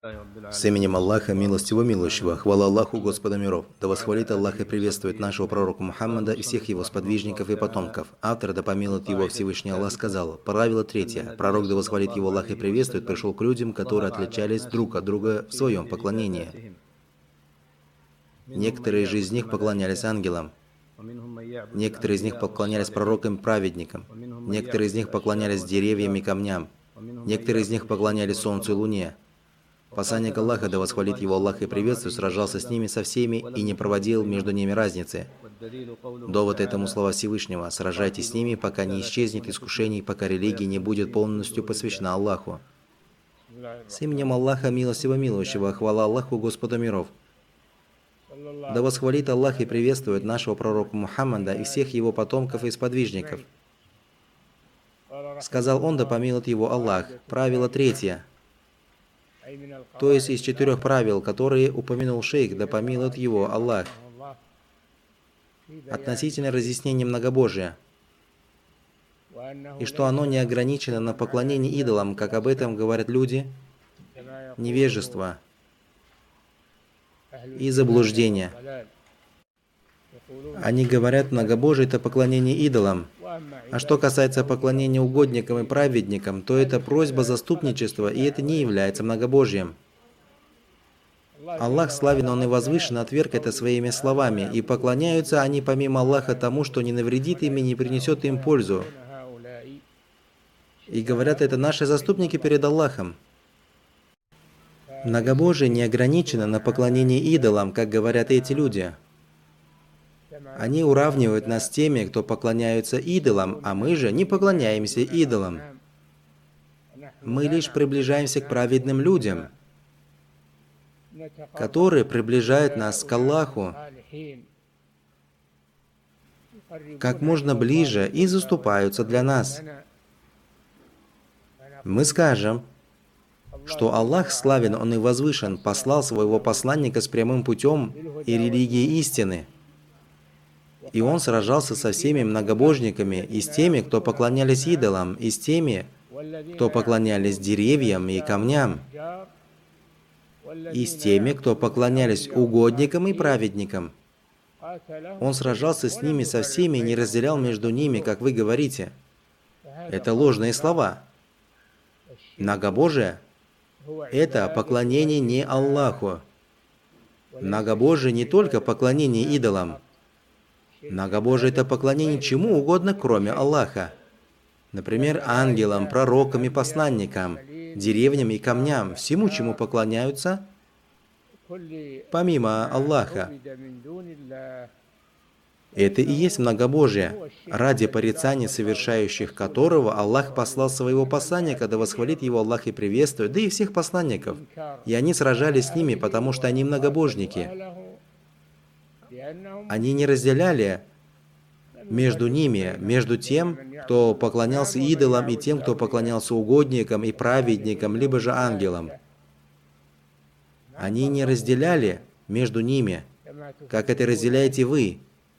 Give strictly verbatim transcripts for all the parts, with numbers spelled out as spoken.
С именем Аллаха, милостивого милующего, хвала Аллаху, Господа миров. Да восхвалит Аллах и приветствует нашего пророка Мухаммада и всех его сподвижников и потомков. Автор, да помилует его Всевышний Аллах, сказал: правило третье. Пророк, да восхвалит его Аллах и приветствует, пришел к людям, которые отличались друг от друга в своем поклонении. Некоторые же из них поклонялись ангелам. Некоторые из них поклонялись пророкам и праведникам. Некоторые из них поклонялись деревьям и камням. Некоторые из них поклонялись солнцу и луне. Посланник Аллаха, да восхвалит его Аллах и приветствует, сражался с ними со всеми и не проводил между ними разницы. Довод этому слова Всевышнего: сражайтесь с ними, пока не исчезнет искушений, пока религия не будет полностью посвящена Аллаху. С именем Аллаха, милостивого милующего, хвала Аллаху, Господа миров. Да восхвалит Аллах и приветствует нашего пророка Мухаммада и всех его потомков и сподвижников. Сказал он, да помилует его Аллах. Правило третье. То есть из четырех правил, которые упомянул шейх, да помилует его Аллах, относительно разъяснения многобожия, и что оно не ограничено на поклонении идолам, как об этом говорят люди, невежество и заблуждение. Они говорят, многобожие – это поклонение идолам. А что касается поклонения угодникам и праведникам, то это просьба заступничества, и это не является многобожием. Аллах славен, Он и возвышен, отверг это своими словами, и поклоняются они помимо Аллаха тому, что не навредит им и не принесет им пользу. И говорят, это наши заступники перед Аллахом. Многобожие не ограничено на поклонении идолам, как говорят эти люди. Они уравнивают нас с теми, кто поклоняются идолам, а мы же не поклоняемся идолам. Мы лишь приближаемся к праведным людям, которые приближают нас к Аллаху как можно ближе и заступаются для нас. Мы скажем, что Аллах славен, Он и возвышен, послал своего посланника с прямым путем и религией истины. И Он сражался со всеми многобожниками, и с теми, кто поклонялись идолам, и с теми, кто поклонялись деревьям и камням, и с теми, кто поклонялись угодникам и праведникам. Он сражался с ними со всеми и не разделял между ними, как вы говорите. Это ложные слова. Многобожие – это поклонение не Аллаху. Многобожие не только поклонение идолам. Многобожие – это поклонение чему угодно, кроме Аллаха. Например, ангелам, пророкам и посланникам, деревням и камням, всему, чему поклоняются, помимо Аллаха. Это и есть многобожие, ради порицания совершающих которого Аллах послал своего посланника, да восхвалит его Аллах и приветствует, да и всех посланников. И они сражались с ними, потому что они многобожники. Они не разделяли между ними, между тем, кто поклонялся идолам, и тем, кто поклонялся угодникам и праведникам, либо же ангелам. Они не разделяли между ними, как это разделяете вы.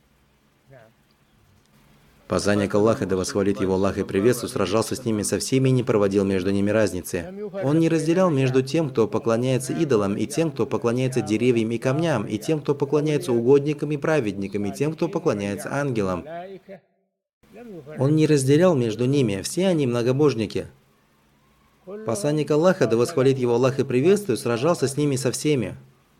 Посланник Аллаха, да восхвалит его Аллах и приветствует, сражался с ними со всеми и не проводил между ними разницы. Он не разделял между тем, кто поклоняется идолам, и тем, кто поклоняется деревьям и камням, и тем, кто поклоняется угодникам и праведникам, и тем, кто поклоняется ангелам. Он не разделял между ними, все они многобожники. Посланник Аллаха, да восхвалит его Аллах и приветствует, сражался с ними со всеми.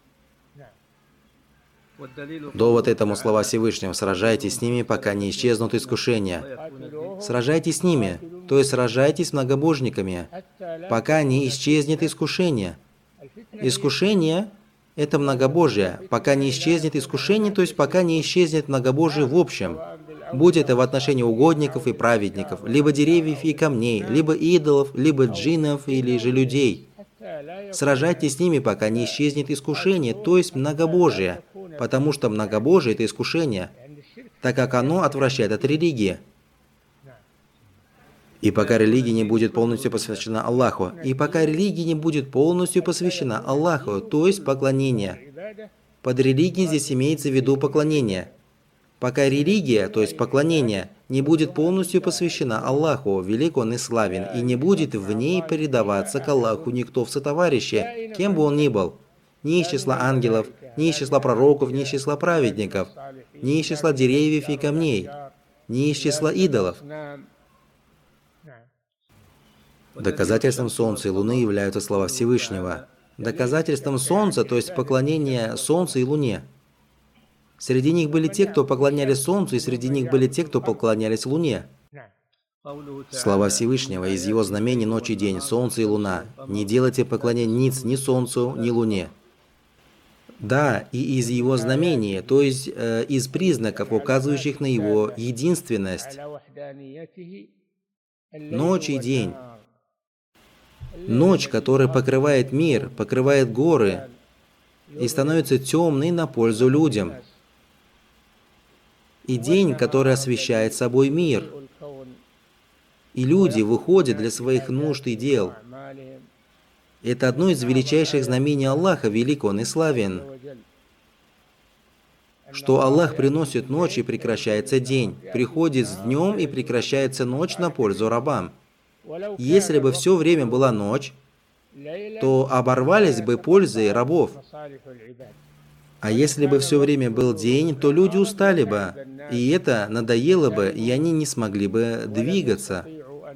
Довод этому слова Всевышнего: сражайтесь с ними, пока не исчезнут искушения. Сражайтесь с ними, то есть сражайтесь с многобожниками, пока не исчезнет искушение. Искушение – это многобожие. Пока не исчезнет искушение, то есть пока не исчезнет многобожие в общем. Будь это в отношении угодников и праведников, либо деревьев и камней, либо идолов, либо джиннов или же людей. Сражайтесь с ними, пока не исчезнет искушение, то есть многобожие. Потому что многобожие – это искушение, так как оно отвращает от религии. И пока религия не будет полностью посвящена Аллаху, и пока религия не будет полностью посвящена Аллаху, то есть поклонение. Под религией здесь имеется в виду поклонение. пока религия, то есть поклонение, не будет полностью посвящена Аллаху, велик Он и славен, и не будет в ней передаваться к Аллаху никто в сотоварище, кем бы он ни был, ни из числа ангелов, ни из числа пророков, ни из числа праведников, ни из числа деревьев и камней, ни из числа идолов. Доказательством Солнца и Луны являются слова Всевышнего. Доказательством Солнца, то есть поклонение Солнцу и Луне. Среди них были те, кто поклонялись Солнцу, и среди них были те, кто поклонялись Луне. Слова Всевышнего из Его знамений ночь и день, Солнце и Луна. Не делайте поклонения ниц ни Солнцу, ни Луне. Да, и из Его знамений, то есть э, из признаков, указывающих на Его единственность. Ночь и день. Ночь, которая покрывает мир, покрывает горы и становится темной на пользу людям. И день, который освещает собой мир. И люди выходят для своих нужд и дел. Это одно из величайших знамений Аллаха, велик Он и славен. Что Аллах приносит ночь и прекращается день, приходит с днем и прекращается ночь на пользу рабам. Если бы все время была ночь, то оборвались бы пользы рабов. А если бы все время был день, то люди устали бы, и это надоело бы, и они не смогли бы двигаться.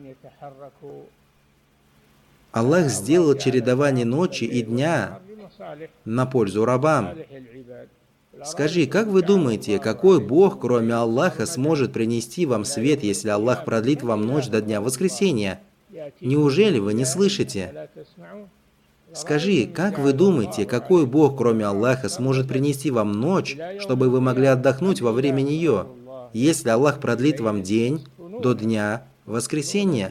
Аллах сделал чередование ночи и дня на пользу рабам. Скажи, как вы думаете, какой Бог, кроме Аллаха, сможет принести вам свет, если Аллах продлит вам ночь до дня воскресения? Неужели вы не слышите? Скажи, как вы думаете, какой Бог, кроме Аллаха, сможет принести вам ночь, чтобы вы могли отдохнуть во время нее, если Аллах продлит вам день до дня воскресения?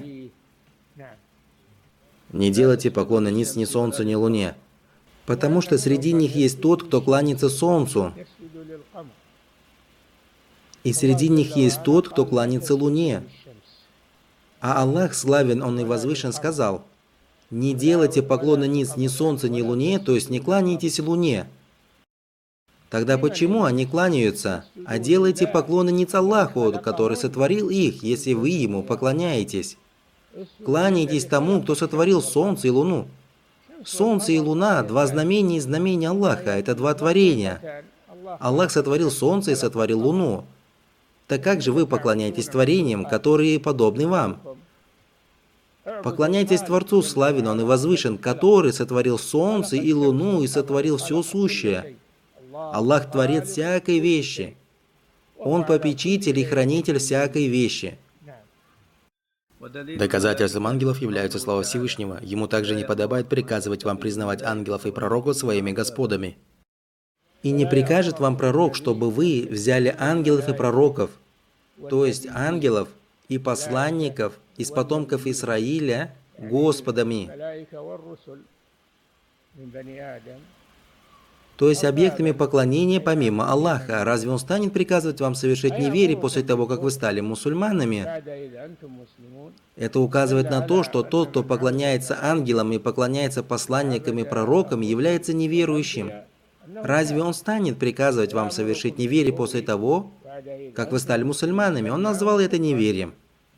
Не делайте поклоны ни ни Солнцу, ни Луне, потому что среди них есть тот, кто кланяется Солнцу, и среди них есть тот, кто кланяется Луне. А Аллах, славен Он и возвышен, сказал: «Не делайте поклоны ниц ни Солнцу, ни Луне», то есть не кланяйтесь Луне. Тогда почему они кланяются? А делайте поклоны ниц Аллаху, который сотворил их, если вы Ему поклоняетесь. Кланяйтесь тому, кто сотворил Солнце и Луну. Солнце и Луна – два знамения из знамений Аллаха, это два творения. Аллах сотворил Солнце и сотворил Луну. Так как же вы поклоняетесь творениям, которые подобны вам? Поклоняйтесь Творцу, славен Он и возвышен, который сотворил Солнце и Луну и сотворил все сущее. Аллах творец всякой вещи. Он попечитель и хранитель всякой вещи. Доказательством ангелов являются слова Всевышнего. Ему также не подобает приказывать вам признавать ангелов и пророков своими господами. И не прикажет вам пророк, чтобы вы взяли ангелов и пророков, то есть ангелов и посланников из потомков Израиля, господами, то есть объектами поклонения помимо Аллаха. Разве Он станет приказывать вам совершить неверие после того, как вы стали мусульманами? Это указывает на то, что тот, кто поклоняется ангелам и поклоняется посланникам и пророкам, является неверующим. Разве Он станет приказывать вам совершить неверие после того, как вы стали мусульманами? Он назвал это неверием.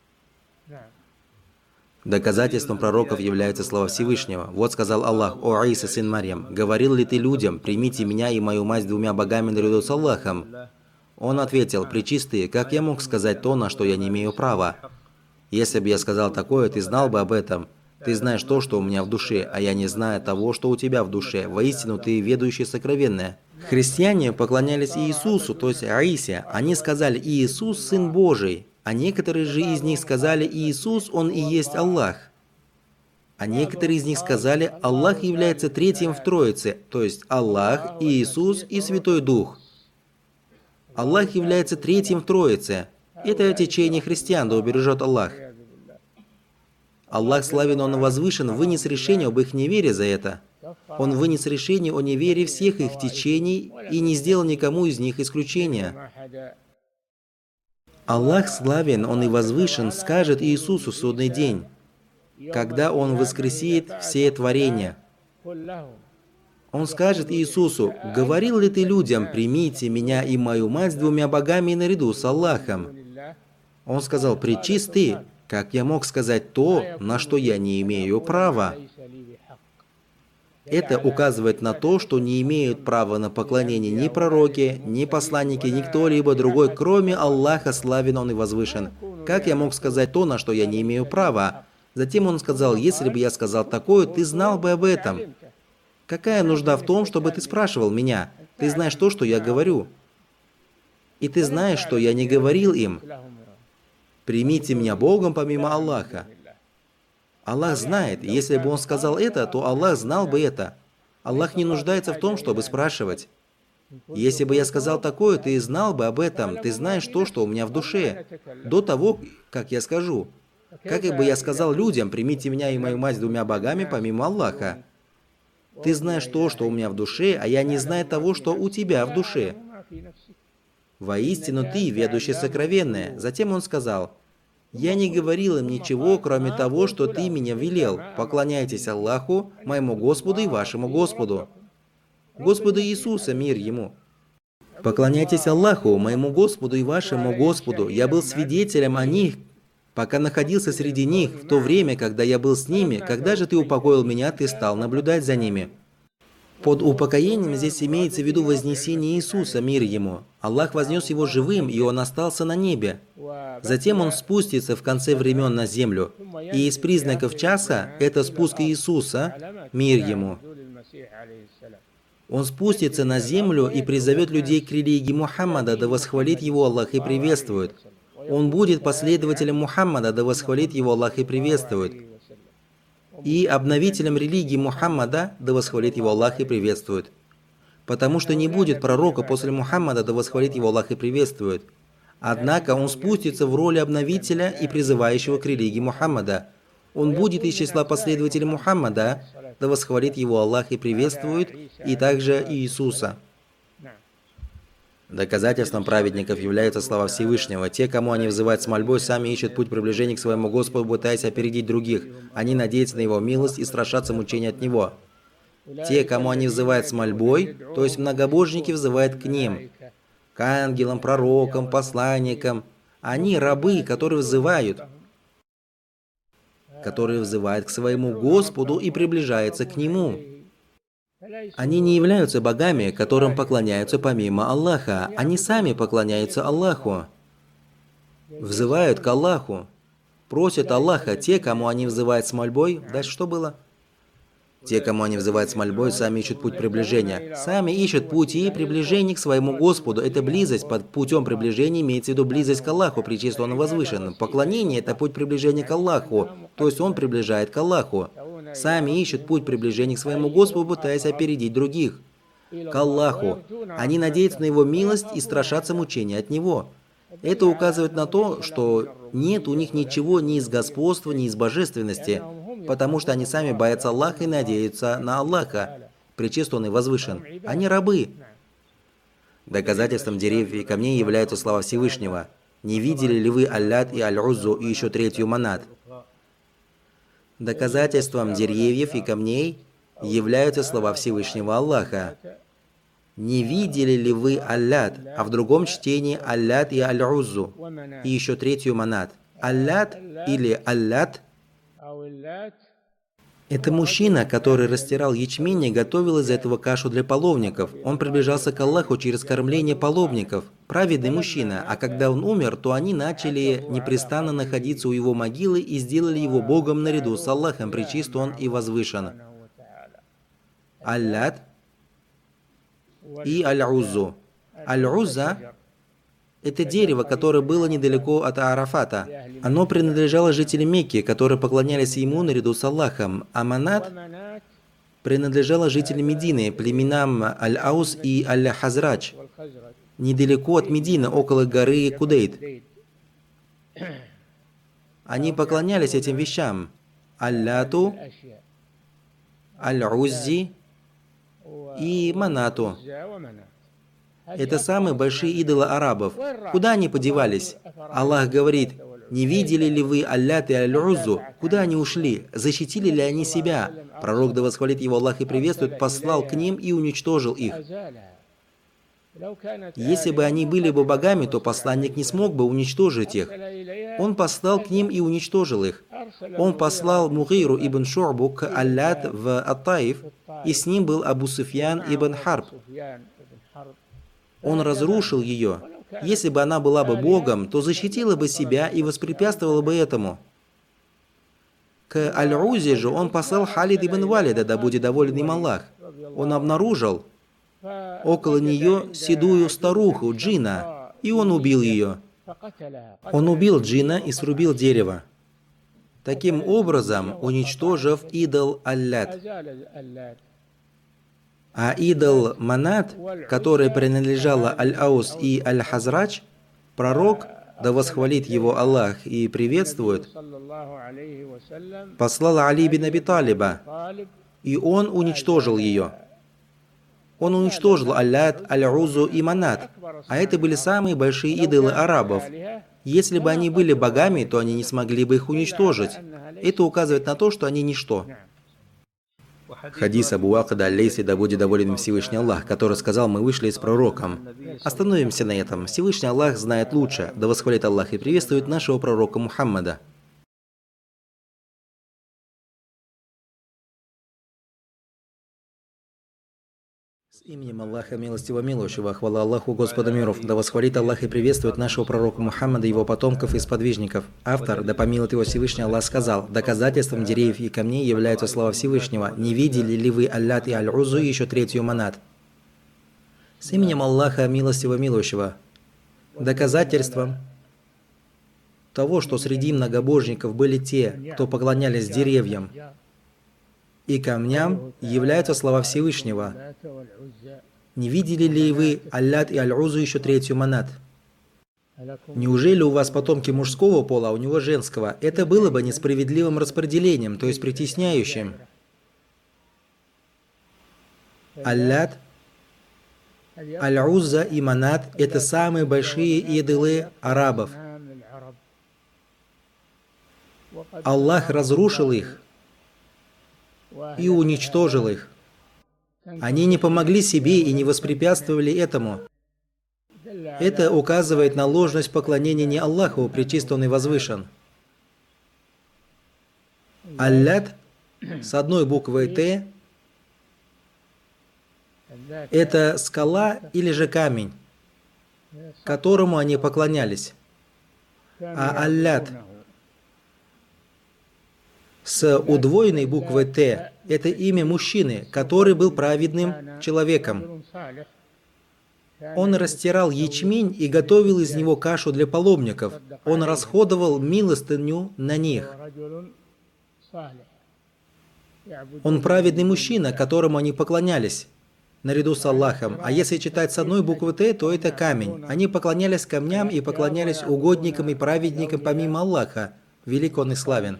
Доказательством пророков являются слова Всевышнего. Вот сказал Аллах: «О Иса, сын Марьям, говорил ли ты людям, примите меня и мою мать двумя богами наряду с Аллахом?» Он ответил: «Пречистые, как я мог сказать то, на что я не имею права? Если бы я сказал такое, ты знал бы об этом. Ты знаешь то, что у меня в душе, а я не знаю того, что у тебя в душе. Воистину, ты ведущий сокровенное». Христиане поклонялись Иисусу, то есть Аисе. Они сказали: «Иисус, Сын Божий». А некоторые же из них сказали: «Иисус, Он и есть Аллах». А некоторые из них сказали: «Аллах является третьим в Троице», то есть Аллах, Иисус и Святой Дух. Аллах является третьим в Троице. Это течение христиан, да убережет Аллах. Аллах, славен Он и возвышен, вынес решение об их неверии за это. Он вынес решение о неверии всех их течений и не сделал никому из них исключения. Аллах, славен Он и возвышен, скажет Иисусу в судный день, когда Он воскресит все творения: Он скажет Иисусу: «Говорил ли ты людям, примите меня и мою мать с двумя богами наряду с Аллахом?» Он сказал: «Пречист ты, как я мог сказать то, на что я не имею права?» Это указывает на то, что не имеют права на поклонение ни пророки, ни посланники, ни кто-либо другой, кроме Аллаха, славен Он и возвышен. Как я мог сказать то, на что я не имею права? Затем он сказал: «Если бы я сказал такое, ты знал бы об этом. Какая нужда в том, чтобы ты спрашивал меня? Ты знаешь то, что я говорю. И ты знаешь, что я не говорил им. Примите меня Богом помимо Аллаха». Аллах знает, и если бы он сказал это, то Аллах знал бы это. Аллах не нуждается в том, чтобы спрашивать. Если бы я сказал такое, ты знал бы об этом, ты знаешь то, что у меня в душе, до того, как я скажу. Как бы я сказал людям: «Примите меня и мою мать с двумя богами помимо Аллаха». Ты знаешь то, что у меня в душе, а я не знаю того, что у тебя в душе. Воистину ты, ведущий сокровенное. Затем он сказал: «Я не говорил им ничего, кроме того, что ты меня велел. Поклоняйтесь Аллаху, моему Господу и вашему Господу». Господу Иисуса, мир ему. «Поклоняйтесь Аллаху, моему Господу и вашему Господу. Я был свидетелем о них, пока находился среди них, в то время, когда я был с ними. Когда же ты упокоил меня, ты стал наблюдать за ними». Под упокоением здесь имеется в виду вознесение Иисуса, мир ему. Аллах вознес его живым, и он остался на небе. Затем он спустится в конце времен на землю. И из признаков часа – это спуск Иисуса, мир ему. Он спустится на землю и призовет людей к религии Мухаммада, да восхвалит его Аллах и приветствует. Он будет последователем Мухаммада, да восхвалит его Аллах и приветствует. И обновителем религии Мухаммада, да восхвалит его Аллах и приветствует. Потому что не будет пророка после Мухаммада, да восхвалит его Аллах и приветствует. Однако он спустится в роли обновителя и призывающего к религии Мухаммада. Он будет из числа последователей Мухаммада, да восхвалит его Аллах и приветствует, и также Иисуса. Доказательством праведников являются слова Всевышнего. Те, кому они взывают с мольбой, сами ищут путь приближения к своему Господу, пытаясь опередить других. Они надеются на Его милость и страшатся мучения от Него. Те, кому они взывают с мольбой, то есть многобожники взывают к ним, к ангелам, пророкам, посланникам. Они рабы, которые взывают, которые взывают к своему Господу и приближаются к Нему. Они не являются богами, которым поклоняются помимо Аллаха. Они сами поклоняются Аллаху. Взывают к Аллаху. Просят Аллаха. Те, кому они взывают с мольбой. Дальше что было? Те, кому они взывают с мольбой, сами ищут путь приближения. Сами ищут пути приближения к своему Господу. Это близость. Под путем приближения имеется в виду близость к Аллаху, пречисто Он возвышен. Поклонение – это путь приближения к Аллаху. То есть Он приближает к Аллаху. Сами ищут путь приближения к своему Господу, пытаясь опередить других. К Аллаху. Они надеются на Его милость и страшатся мучения от Него. Это указывает на то, что нет у них ничего ни из господства, ни из божественности, потому что они сами боятся Аллаха и надеются на Аллаха, пречист Он и возвышен. Они рабы. Доказательством деревьев и камней являются слова Всевышнего. «Не видели ли вы Аллат и Аль-Уззу и еще третью Манат?» Доказательством деревьев и камней являются слова Всевышнего Аллаха. «Не видели ли вы Аллат?» А в другом чтении Аллат и Аль-Уззу и еще третью Манат. Аллат или Аллат – это мужчина, который растирал ячмень и готовил из этого кашу для паломников. Он приближался к Аллаху через кормление паломников. Праведный мужчина, а когда он умер, то они начали непрестанно находиться у его могилы и сделали его Богом наряду с Аллахом, пречист Он и возвышен. Аллат и Аль-Уззу. Аль-Узза – это дерево, которое было недалеко от Арафата. Оно принадлежало жителям Мекки, которые поклонялись ему наряду с Аллахом. А Манат принадлежало жителям Медины, племенам Аль-Аус и Аль-Хазрадж, недалеко от Медины, около горы Кудейт. Они поклонялись этим вещам. Аллату, Аль-Уззи и Манату. Это самые большие идолы арабов. Куда они подевались? Аллах говорит: не видели ли вы Аллят и Аль-Узу? Куда они ушли? Защитили ли они себя? Пророк, да восхвалит его Аллах и приветствует, послал к ним и уничтожил их. Если бы они были бы богами, то посланник не смог бы уничтожить их. Он послал к ним и уничтожил их. Он послал Мугиру ибн Шу'бу к Аллят в Ат-Таиф, и с ним был Абу Суфьян ибн Харб. Он разрушил ее. Если бы она была бы богом, то защитила бы себя и воспрепятствовала бы этому. К Аль-Узе же он послал Халид ибн Валида, да будет доволен им Аллах. Он обнаружил около нее седую старуху, джина, и он убил ее. Он убил джина и срубил дерево, таким образом уничтожив идол Аллят. А идол Манат, который принадлежала Аль-Аус и Аль-Хазрач, пророк, да восхвалит его Аллах и приветствует, послал Али бин Аби Талиба, и он уничтожил ее. Он уничтожил Аллят, Аль-Узу и Манат, а это были самые большие идолы арабов. Если бы они были богами, то они не смогли бы их уничтожить. Это указывает на то, что они ничто. Хадис Абу Вакада аль-Лейси, да будет доволен Всевышний Аллах, который сказал: мы вышли с пророком. Остановимся на этом. Всевышний Аллах знает лучше, да восхвалит Аллах и приветствует нашего пророка Мухаммада. С именем Аллаха Милостивого Милующего, хвала Аллаху, Господа миров, да восхвалит Аллах и приветствует нашего пророка Мухаммада, его потомков и сподвижников. Автор, да помилует его Всевышний Аллах, сказал: доказательством деревьев и камней являются слова Всевышнего. Не видели ли вы Аллят и Аль-Узу и еще третью Манат? С именем Аллаха Милостивого Милующего. Доказательством того, что среди многобожников были те, кто поклонялись деревьям и камням, являются слова Всевышнего. Не видели ли вы Аллят и Аль-Узу еще третью Манат? Неужели у вас потомки мужского пола, а у него женского? Это было бы несправедливым распределением, то есть притесняющим. Аллят, Аль-Уза и Манат – это самые большие идолы арабов. Аллах разрушил их и уничтожил их. Они не помогли себе и не воспрепятствовали этому. Это указывает на ложность поклонения не Аллаху, пречист Он и возвышен. Аллят с одной буквой Т – это скала или же камень, которому они поклонялись. А Аллят с удвоенной буквой Т – это имя мужчины, который был праведным человеком. Он растирал ячмень и готовил из него кашу для паломников. Он расходовал милостыню на них. Он праведный мужчина, которому они поклонялись, наряду с Аллахом. А если читать с одной буквы Т, то это камень. Они поклонялись камням и поклонялись угодникам и праведникам помимо Аллаха. Велик Он и славен.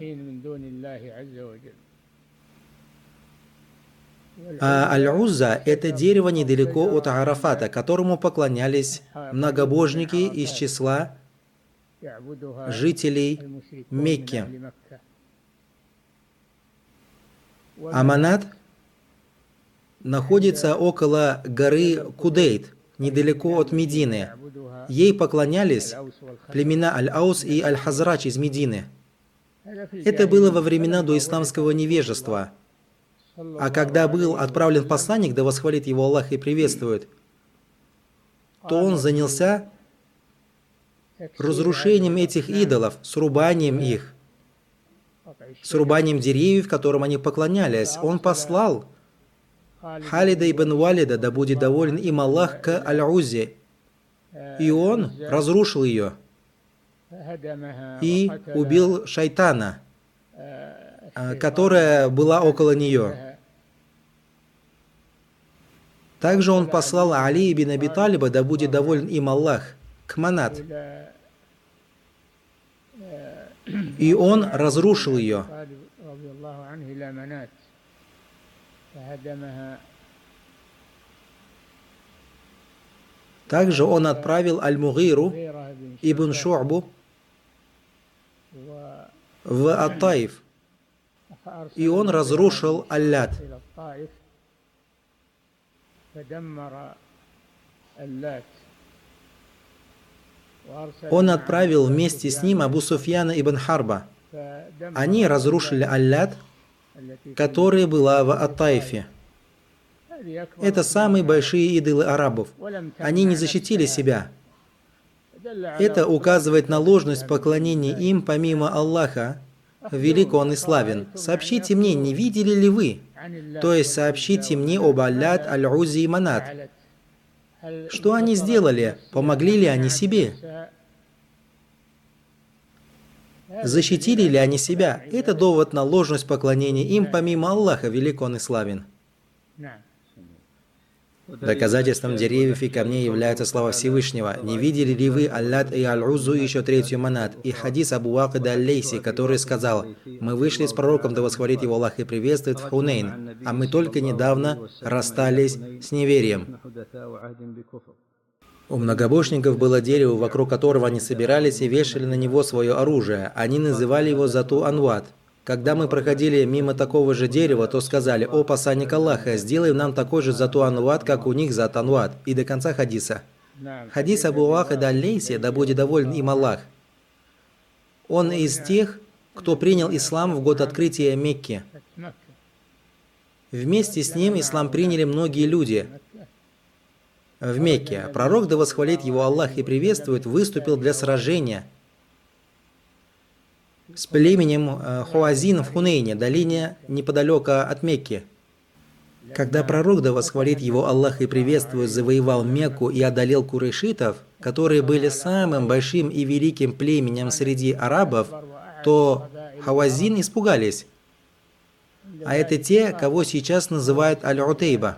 А Аль-Уза – это дерево недалеко от Арафата, которому поклонялись многобожники из числа жителей Мекки. А Манат находится около горы Кудейт, недалеко от Медины. Ей поклонялись племена Аль-Аус и Аль-Хазрач из Медины. Это было во времена доисламского невежества. А когда был отправлен посланник, да восхвалит его Аллах и приветствует, то он занялся разрушением этих идолов, срубанием их, срубанием деревьев, которым они поклонялись. Он послал Халида ибн Валида, да будет доволен им Аллах, к Аль-Узе, и он разрушил ее и убил шайтана, которая была около нее. Также он послал Али ибн Аби Талиба, да будет доволен им Аллах, к Манат, и он разрушил ее. Также он отправил Аль-Мугиру ибн Шу'бу в Ат-Таиф, и он разрушил Аллат. Он отправил вместе с ним Абу Суфьяна ибн Харба. Они разрушили Аллат, которая была в Ат-Таифе. Это самые большие идолы арабов. Они не защитили себя. Это указывает на ложность поклонения им помимо Аллаха. Велик Он и славен. Сообщите мне, не видели ли вы? То есть сообщите мне об Аллат, Аль-Узи и Манат. Что они сделали? Помогли ли они себе? Защитили ли они себя? Это довод на ложность поклонения им помимо Аллаха. Велик Он и славен. Доказательством деревьев и камней являются слова Всевышнего. Не видели ли вы Аллат и Аль-Узу и еще третью Манат? И хадис Абу Вакида Аль-Лейси, который сказал: «Мы вышли с пророком, да восхвалит его Аллах и приветствует, в Хунейн, а мы только недавно расстались с неверием». У многобожников было дерево, вокруг которого они собирались и вешали на него свое оружие. Они называли его Зату Анват. Когда мы проходили мимо такого же дерева, то сказали: «О посланник Аллаха, сделай нам такой же Зату Анват, как у них Зат Анват». И до конца хадиса. Хадис Абу Вакида Аль-Лейси, да будет доволен им Аллах. Он из тех, кто принял ислам в год открытия Мекки. Вместе с ним ислам приняли многие люди. В Мекке пророк, да восхвалит его Аллах и приветствует, выступил для сражения с племенем Хуазин в Хунейне, долине неподалеку от Мекки. Когда пророк, да восхвалит его Аллах и приветствует, завоевал Мекку и одолел курайшитов, которые были самым большим и великим племенем среди арабов, то Хуазин испугались. А это те, кого сейчас называют Аль-Утейба.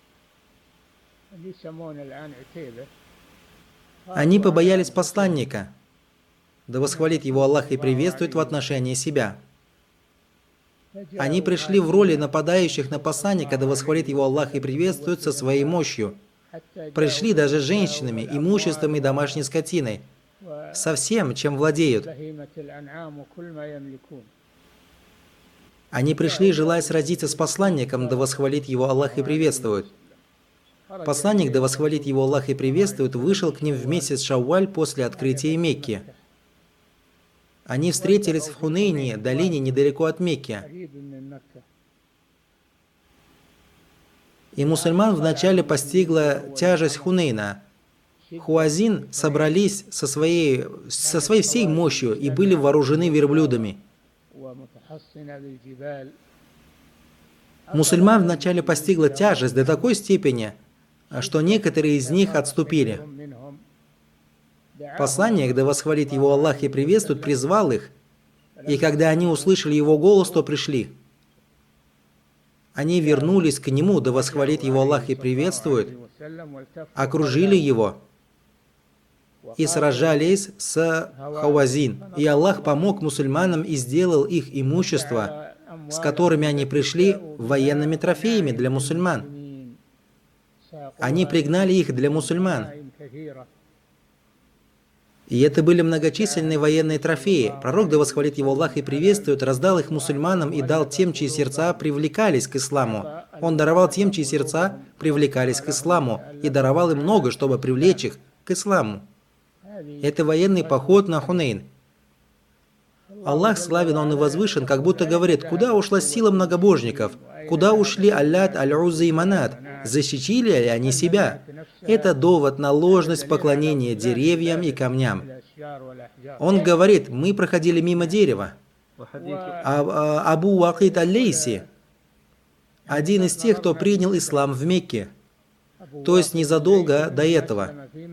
Они побоялись посланника, да восхвалит его Аллах и приветствует, в отношении себя. Они пришли в роли нападающих на посланника, да восхвалит его Аллах и приветствует, со своей мощью. Пришли даже женщинами, имуществом и домашней скотиной, со всем, чем владеют. Они пришли, желая сразиться с посланником, да восхвалит его Аллах и приветствует. Посланник, да восхвалит его Аллах и приветствует, вышел к ним в месяц Шавваль после открытия Мекки. Они встретились в Хунейне, долине недалеко от Мекки. И мусульман вначале постигла тяжесть Хунейна. Хуазин собрались со своей, со своей всей мощью и были вооружены верблюдами. Мусульман вначале постигла тяжесть до такой степени, что некоторые из них отступили. Посланник, да восхвалит его Аллах и приветствует, призвал их, и когда они услышали его голос, то пришли. Они вернулись к нему, да восхвалит его Аллах и приветствует, окружили его и сражались с Хуазин. И Аллах помог мусульманам и сделал их имущество, с которыми они пришли, военными трофеями для мусульман. Они пригнали их для мусульман. И это были многочисленные военные трофеи. Пророк, да восхвалит его Аллах и приветствует, раздал их мусульманам и дал тем, чьи сердца привлекались к исламу. Он даровал тем, чьи сердца привлекались к исламу, и даровал им много, чтобы привлечь их к исламу. Это военный поход на Хунейн. Аллах славен, Он и возвышен, как будто говорит: куда ушла сила многобожников? Куда ушли Аллат, Аль-Уза и Манат? Защитили ли они себя? Это довод на ложность поклонения деревьям и камням. Он говорит: мы проходили мимо дерева. А, а, Абу Вакид Аль-Лейси, один из тех, кто принял ислам в Мекке, то есть незадолго до этого.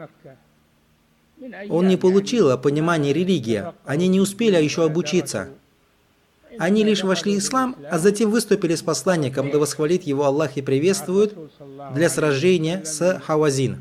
Он не получил понимания религии, они не успели еще обучиться. Они лишь вошли в ислам, а затем выступили с посланником, да восхвалит его Аллах и приветствует, для сражения с Хуазин.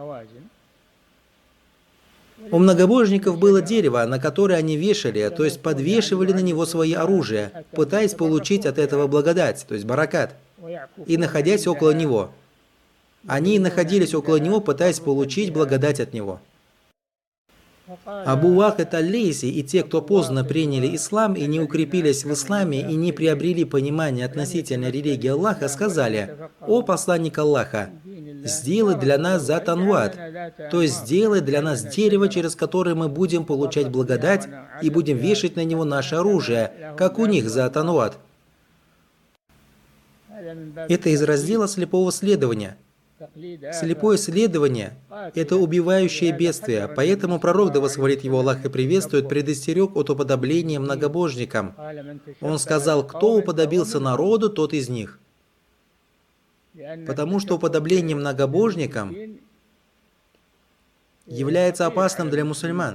У многобожников было дерево, на которое они вешали, то есть подвешивали на него свои оружия, пытаясь получить от этого благодать, то есть баракат, и находясь около него. Они находились около него, пытаясь получить благодать от него. Абу Вакид аль-Лейси и те, кто поздно приняли ислам и не укрепились в исламе и не приобрели понимание относительно религии Аллаха, сказали: «О посланник Аллаха, сделай для нас зат анват, то есть сделай для нас дерево, через которое мы будем получать благодать и будем вешать на него наше оружие, как у них зат анват». Это из раздела слепого следования. Слепое следование – это убивающее бедствие, поэтому пророк, да восхвалит его Аллах и приветствует, предостерег от уподобления многобожникам. Он сказал: «Кто уподобился народу, тот из них». Потому что уподобление многобожникам является опасным для мусульман.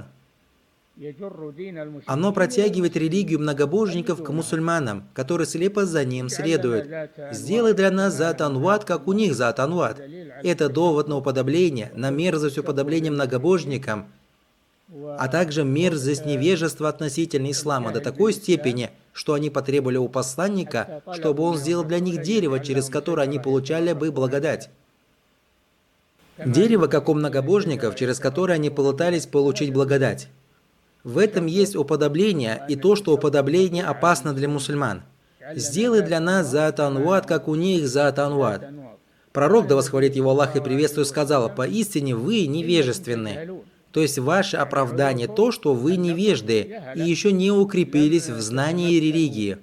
Оно протягивает религию многобожников к мусульманам, которые слепо за ним следуют. «Сделай для нас зат анват, как у них зат анват». Это довод на уподобление, на мерзость уподобления многобожникам, а также мерзость невежества относительно ислама до такой степени, что они потребовали у посланника, чтобы он сделал для них дерево, через которое они получали бы благодать. Дерево, как у многобожников, через которое они пытались получить благодать. В этом есть уподобление и то, что уподобление опасно для мусульман. «Сделай для нас зат анват, как у них зат анват». Пророк, да восхвалит его Аллах и приветствует, сказал: «Поистине вы невежественны». То есть ваше оправдание то, что вы невежды и еще не укрепились в знании религии.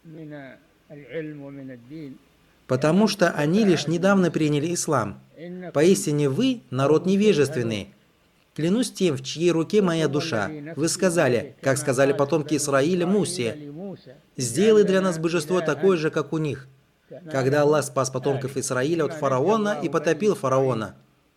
Потому что они лишь недавно приняли ислам. Поистине вы народ невежественный. Клянусь тем, в чьей руке моя душа. Вы сказали, как сказали потомки Исраиля Мусе: «Сделай для нас божество такое же, как у них». Когда Аллах спас потомков Исраиля от фараона и потопил фараона.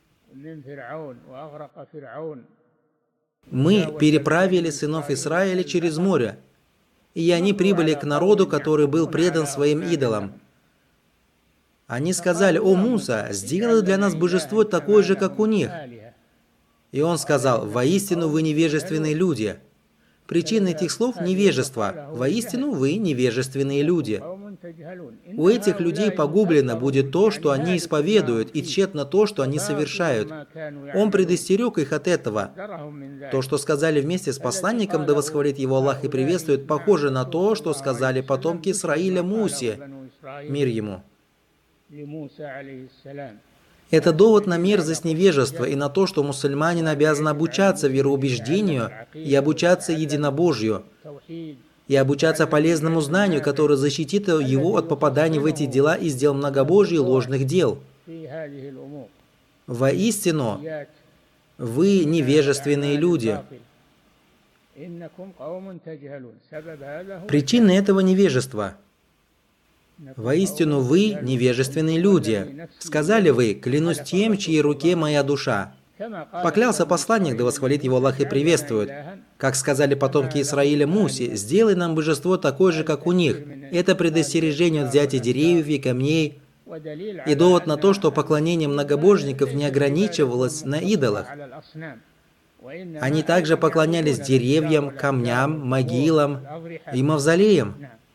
Мы переправили сынов Израиля через море, и они прибыли к народу, который был предан своим идолам. Они сказали: «О Муса, сделай для нас божество такое же, как у них». И он сказал: «Воистину вы невежественные люди». Причина этих слов – невежество. Воистину вы невежественные люди. У этих людей погублено будет то, что они исповедуют, и тщетно то, что они совершают. Он предостерег их от этого. То, что сказали вместе с посланником, да восхвалит его Аллах и приветствует, похоже на то, что сказали потомки Исраиля Мусе, мир ему. Это довод на мерзость невежества и на то, что мусульманин обязан обучаться вероубеждению и обучаться единобожию, и обучаться полезному знанию, которое защитит его от попадания в эти дела из дел многобожия и ложных дел. Воистину, вы невежественные люди. Причина этого невежества. Воистину вы невежественные люди. Сказали вы: «Клянусь тем, в чьей руке моя душа». Поклялся посланник, да восхвалит его Аллах и приветствует. Как сказали потомки Исраиля Мусе: «Сделай нам божество такое же, как у них». Это предостережение от взятия деревьев и камней, и довод на то, что поклонение многобожников не ограничивалось на идолах. Они также поклонялись деревьям, камням, могилам и мавзолеям.